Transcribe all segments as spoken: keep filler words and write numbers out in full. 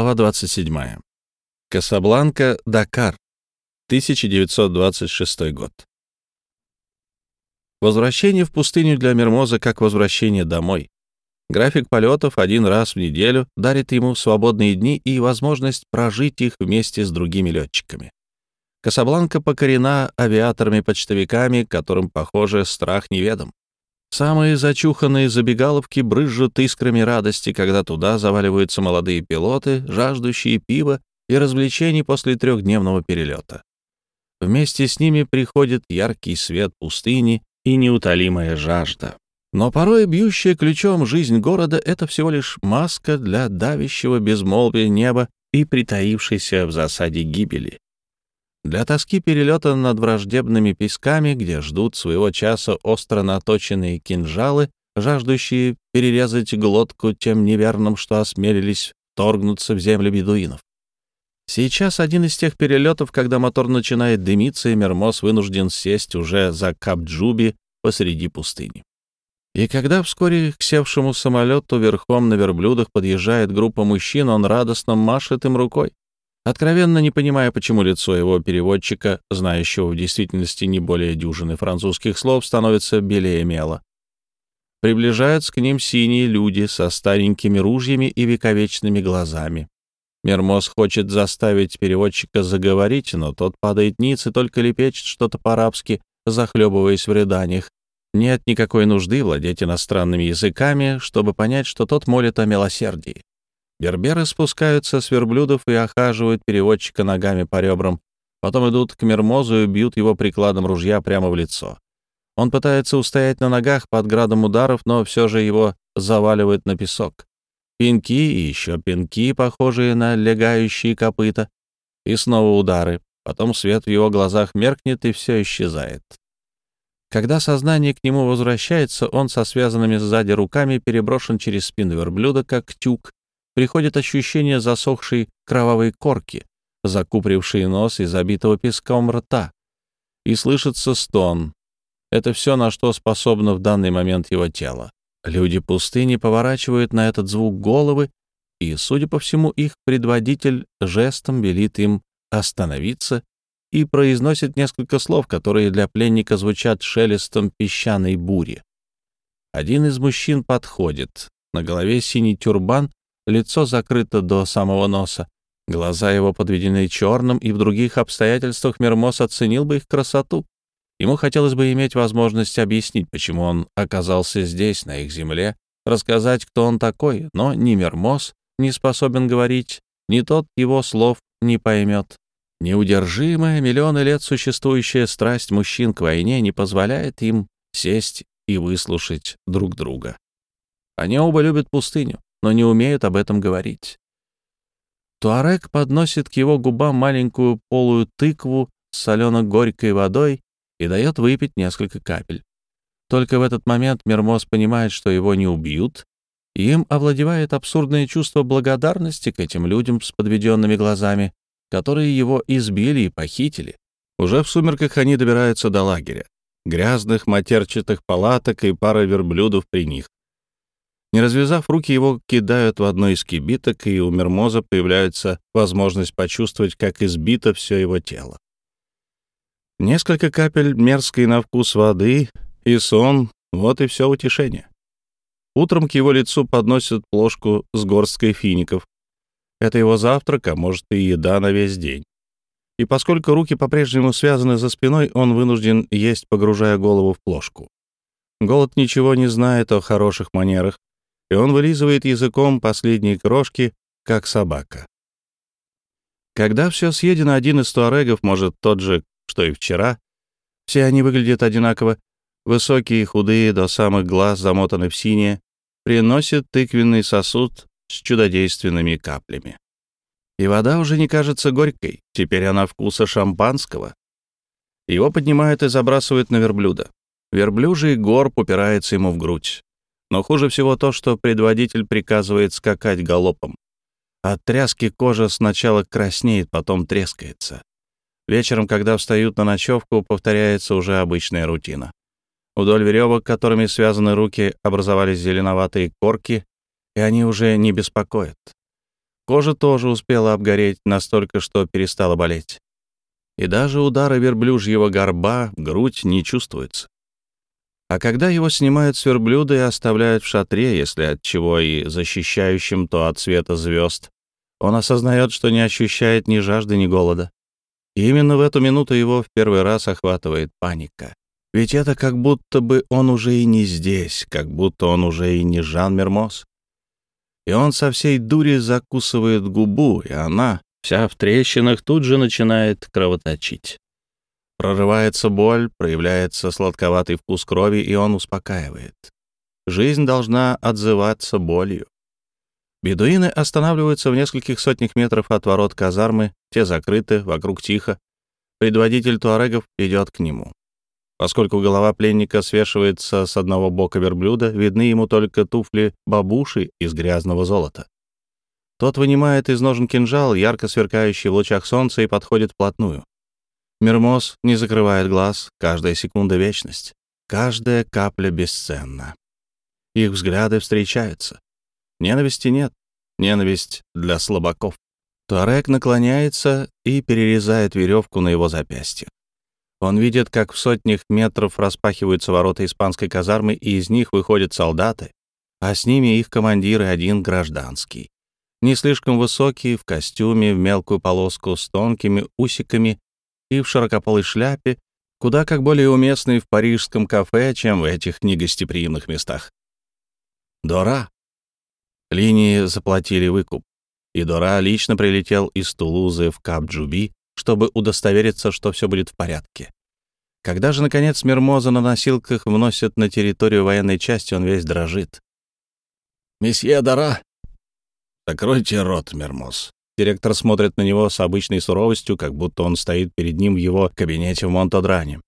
Глава двадцать седьмая. Касабланка, Дакар, тысяча девятьсот двадцать шестой год. Возвращение в пустыню для Мермоза как возвращение домой. График полетов один раз в неделю дарит ему свободные дни и возможность прожить их вместе с другими летчиками. Касабланка покорена авиаторами-почтовиками, которым, похоже, страх неведом. Самые зачуханные забегаловки брызжут искрами радости, когда туда заваливаются молодые пилоты, жаждущие пива и развлечений после трехдневного перелета. Вместе с ними приходит яркий свет пустыни и неутолимая жажда. Но порой бьющая ключом жизнь города — это всего лишь маска для давящего безмолвия неба и притаившейся в засаде гибели. Для тоски перелета над враждебными песками, где ждут своего часа остро наточенные кинжалы, жаждущие перерезать глотку тем неверным, что осмелились вторгнуться в землю бедуинов. Сейчас один из тех перелетов, когда мотор начинает дымиться, и Мермоз вынужден сесть уже за Капджуби посреди пустыни. И когда вскоре к севшему самолету верхом на верблюдах подъезжает группа мужчин, он радостно машет им рукой, откровенно не понимая, почему лицо его переводчика, знающего в действительности не более дюжины французских слов, становится белее мела. Приближаются к ним синие люди со старенькими ружьями и вековечными глазами. Мермоз хочет заставить переводчика заговорить, но тот падает ниц и только лепечет что-то по-арабски, захлебываясь в рыданиях. Нет никакой нужды владеть иностранными языками, чтобы понять, что тот молит о милосердии. Берберы спускаются с верблюдов и охаживают переводчика ногами по ребрам. Потом идут к Мермозу и бьют его прикладом ружья прямо в лицо. Он пытается устоять на ногах под градом ударов, но все же его заваливают на песок. Пинки и еще пинки, похожие на легающие копыта. И снова удары. Потом свет в его глазах меркнет, и все исчезает. Когда сознание к нему возвращается, он со связанными сзади руками переброшен через спину верблюда, как тюк. Приходит ощущение засохшей кровавой корки, закупорившей нос и забитого песком рта. И слышится стон. Это все, на что способно в данный момент его тело. Люди пустыни поворачивают на этот звук головы, и, судя по всему, их предводитель жестом велит им остановиться и произносит несколько слов, которые для пленника звучат шелестом песчаной бури. Один из мужчин подходит. На голове синий тюрбан, лицо закрыто до самого носа. Глаза его подведены черным, и в других обстоятельствах Мермоз оценил бы их красоту. Ему хотелось бы иметь возможность объяснить, почему он оказался здесь, на их земле, рассказать, кто он такой, но ни Мермоз не способен говорить, ни тот его слов не поймет. Неудержимая, миллионы лет существующая страсть мужчин к войне не позволяет им сесть и выслушать друг друга. Они оба любят пустыню, но не умеют об этом говорить. Туарек подносит к его губам маленькую полую тыкву с солено-горькой водой и дает выпить несколько капель. Только в этот момент Мермоз понимает, что его не убьют, и им овладевает абсурдное чувство благодарности к этим людям с подведенными глазами, которые его избили и похитили. Уже в сумерках они добираются до лагеря, грязных матерчатых палаток и пара верблюдов при них. Не развязав руки, его кидают в одну из кибиток, и у Мермоза появляется возможность почувствовать, как избито все его тело. Несколько капель мерзкой на вкус воды и сон — вот и все утешение. Утром к его лицу подносят плошку с горсткой фиников. Это его завтрак, а может и еда на весь день. И поскольку руки по-прежнему связаны за спиной, он вынужден есть, погружая голову в плошку. Голод ничего не знает о хороших манерах, и он вылизывает языком последние крошки, как собака. Когда все съедено, один из туарегов, может, тот же, что и вчера, все они выглядят одинаково, высокие, худые, до самых глаз замотаны в синее, приносит тыквенный сосуд с чудодейственными каплями. И вода уже не кажется горькой, теперь она вкуса шампанского. Его поднимают и забрасывают на верблюда. Верблюжий горб упирается ему в грудь. Но хуже всего то, что предводитель приказывает скакать галопом. От тряски кожа сначала краснеет, потом трескается. Вечером, когда встают на ночевку, повторяется уже обычная рутина. Вдоль веревок, которыми связаны руки, образовались зеленоватые корки, и они уже не беспокоят. Кожа тоже успела обгореть настолько, что перестала болеть. И даже удара верблюжьего горба в грудь не чувствуется. А когда его снимают с верблюда и оставляют в шатре, если от чего и защищающим, то от света звезд, он осознает, что не ощущает ни жажды, ни голода. И именно в эту минуту его в первый раз охватывает паника. Ведь это как будто бы он уже и не здесь, как будто он уже и не Жан Мермоз. И он со всей дури закусывает губу, и она, вся в трещинах, тут же начинает кровоточить. Прорывается боль, проявляется сладковатый вкус крови, и он успокаивает. Жизнь должна отзываться болью. Бедуины останавливаются в нескольких сотнях метров от ворот казармы, те закрыты, вокруг тихо. Предводитель туарегов идет к нему. Поскольку голова пленника свешивается с одного бока верблюда, видны ему только туфли бабуши из грязного золота. Тот вынимает из ножен кинжал, ярко сверкающий в лучах солнца, и подходит вплотную. Мермоз не закрывает глаз, каждая секунда — вечность, каждая капля бесценна. Их взгляды встречаются. Ненависти нет, ненависть для слабаков. Туарек наклоняется и перерезает веревку на его запястье. Он видит, как в сотнях метров распахиваются ворота испанской казармы, и из них выходят солдаты, а с ними их командир и один гражданский. Не слишком высокий, в костюме, в мелкую полоску, с тонкими усиками и в широкополой шляпе, куда как более уместный в парижском кафе, чем в этих негостеприимных местах. Дора. Линии заплатили выкуп, и Дора лично прилетел из Тулузы в Кап-Джуби, чтобы удостовериться, что все будет в порядке. Когда же, наконец, Мермоза на носилках вносят на территорию военной части, он весь дрожит. «Месье Дора!» «Закройте рот, Мермоз!» Директор смотрит на него с обычной суровостью, как будто он стоит перед ним в его кабинете в Монтодране.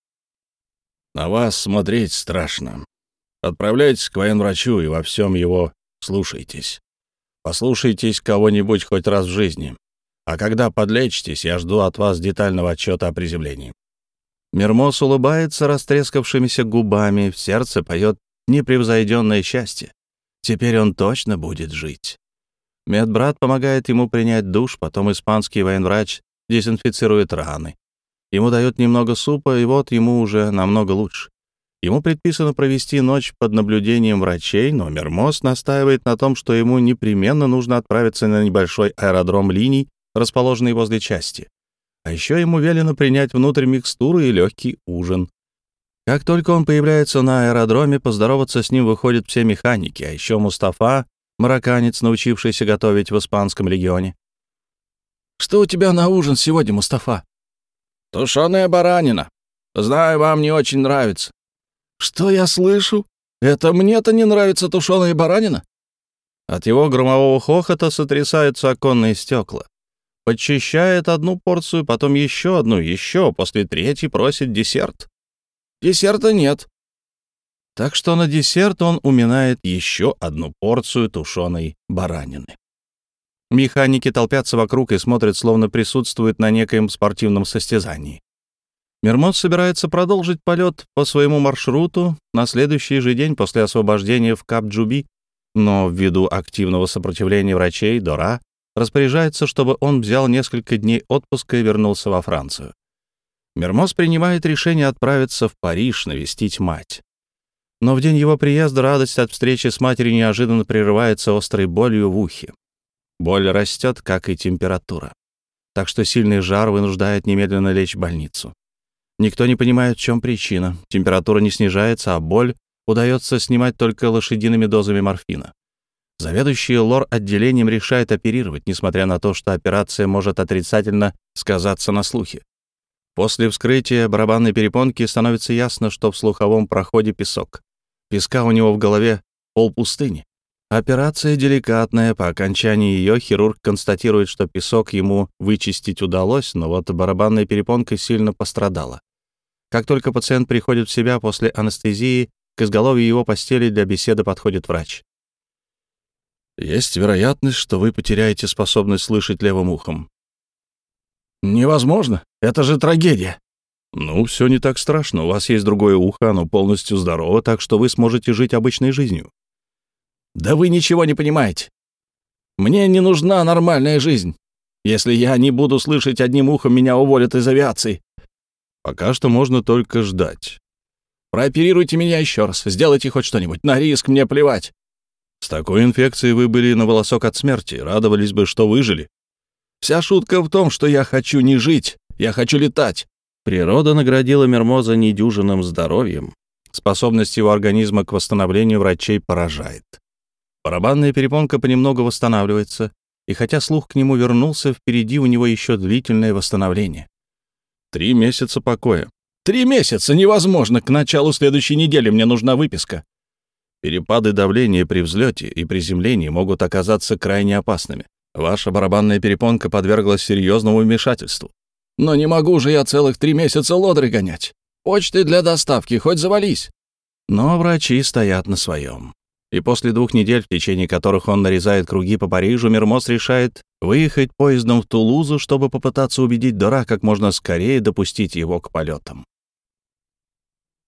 «На вас смотреть страшно. Отправляйтесь к военврачу и во всем его слушайтесь. Послушайтесь кого-нибудь хоть раз в жизни. А когда подлечитесь, я жду от вас детального отчета о приземлении». Мермоз улыбается растрескавшимися губами, в сердце поет непревзойденное счастье. Теперь он точно будет жить. Медбрат помогает ему принять душ, потом испанский военврач дезинфицирует раны. Ему дают немного супа, и вот ему уже намного лучше. Ему предписано провести ночь под наблюдением врачей, но Мермоз настаивает на том, что ему непременно нужно отправиться на небольшой аэродром линий, расположенный возле части. А еще ему велено принять внутрь микстуру и легкий ужин. Как только он появляется на аэродроме, поздороваться с ним выходят все механики, а еще Мустафа, марокканец, научившийся готовить в испанском легионе. «Что у тебя на ужин сегодня, Мустафа?» «Тушеная баранина. Знаю, вам не очень нравится». «Что я слышу? Это мне-то не нравится тушеная баранина?» От его громового хохота сотрясаются оконные стекла. Подчищает одну порцию, потом еще одну, еще, после третьей просит десерт. Десерта нет. Так что на десерт он уминает еще одну порцию тушеной баранины. Механики толпятся вокруг и смотрят, словно присутствуют на некоем спортивном состязании. Мермоз собирается продолжить полет по своему маршруту на следующий же день после освобождения в Кап-Джуби, но ввиду активного сопротивления врачей Дора распоряжается, чтобы он взял несколько дней отпуска и вернулся во Францию. Мермоз принимает решение отправиться в Париж навестить мать. Но в день его приезда радость от встречи с матерью неожиданно прерывается острой болью в ухе. Боль растет, как и температура. Так что сильный жар вынуждает немедленно лечь в больницу. Никто не понимает, в чем причина. Температура не снижается, а боль удается снимать только лошадиными дозами морфина. Заведующий лор-отделением решает оперировать, несмотря на то, что операция может отрицательно сказаться на слухе. После вскрытия барабанной перепонки становится ясно, что в слуховом проходе песок. Песка у него в голове полпустыни. Операция деликатная, по окончании ее хирург констатирует, что песок ему вычистить удалось, но вот барабанная перепонка сильно пострадала. Как только пациент приходит в себя после анестезии, к изголовью его постели для беседы подходит врач. «Есть вероятность, что вы потеряете способность слышать левым ухом». «Невозможно, это же трагедия». «Ну, все не так страшно, у вас есть другое ухо, оно полностью здорово, так что вы сможете жить обычной жизнью». «Да вы ничего не понимаете». Мне не нужна нормальная жизнь. Если я не буду слышать одним ухом, меня уволят из авиации. Пока что можно только ждать. Прооперируйте меня еще раз, сделайте хоть что-нибудь. На риск мне плевать. С такой инфекцией вы были на волосок от смерти, радовались бы, что выжили. Вся шутка в том, что я хочу не жить, я хочу летать. Природа наградила Мермоза недюжинным здоровьем. Способность его организма к восстановлению врачей поражает. Барабанная перепонка понемногу восстанавливается, и хотя слух к нему вернулся, впереди у него еще длительное восстановление. Три месяца покоя. Три месяца невозможно, к началу следующей недели мне нужна выписка. Перепады давления при взлете и приземлении могут оказаться крайне опасными. Ваша барабанная перепонка подверглась серьезному вмешательству. Но не могу же я целых три месяца лодры гонять. Почты для доставки, хоть завались. Но врачи стоят на своем. И после двух недель, в течение которых он нарезает круги по Парижу, Мермоз решает выехать поездом в Тулузу, чтобы попытаться убедить Дора как можно скорее допустить его к полетам.